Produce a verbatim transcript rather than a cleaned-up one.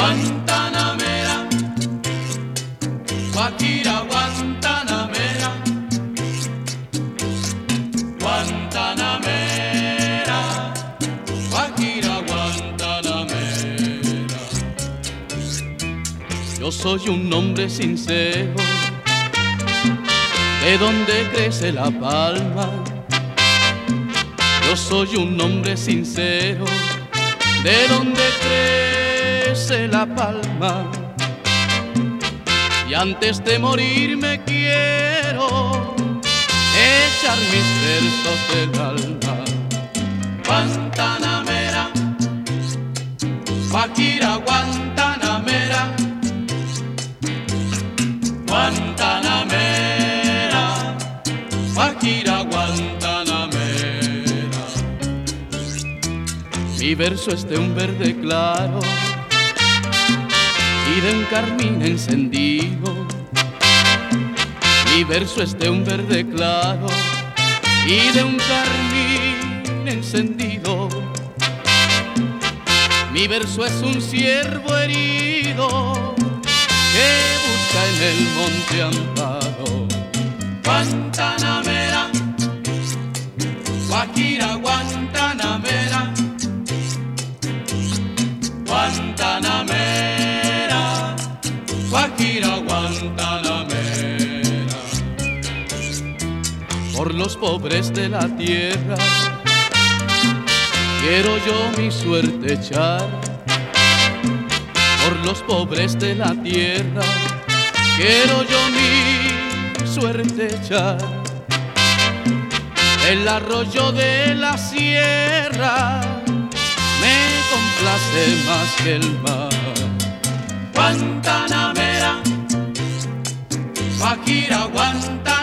Guantanamera, Guajira Guantanamera, Guantanamera, Guajira Guantanamera. Yo soy un hombre sincero, de donde crece la palma. Yo soy un hombre sincero, de donde crece la palma. Y antes de morir me quiero echar mis versos del alma. Guantanamera, Guajira Guantanamera, Guantanamera, Guajira Guantanamera. Mi verso es de un verde claro y de un carmín encendido. Mi verso es de un verde claro y de un carmín encendido. Mi verso es un ciervo herido que busca en el monte amparo. Guantanamera, Guajira Guantanamera, Guantanamera, Guajira Guantanamera. Por los pobres de la tierra quiero yo mi suerte echar. Por los pobres de la tierra quiero yo mi suerte echar. El arroyo de la sierra me complace más que el mar. Guantanamera, Guajira Guantanamera,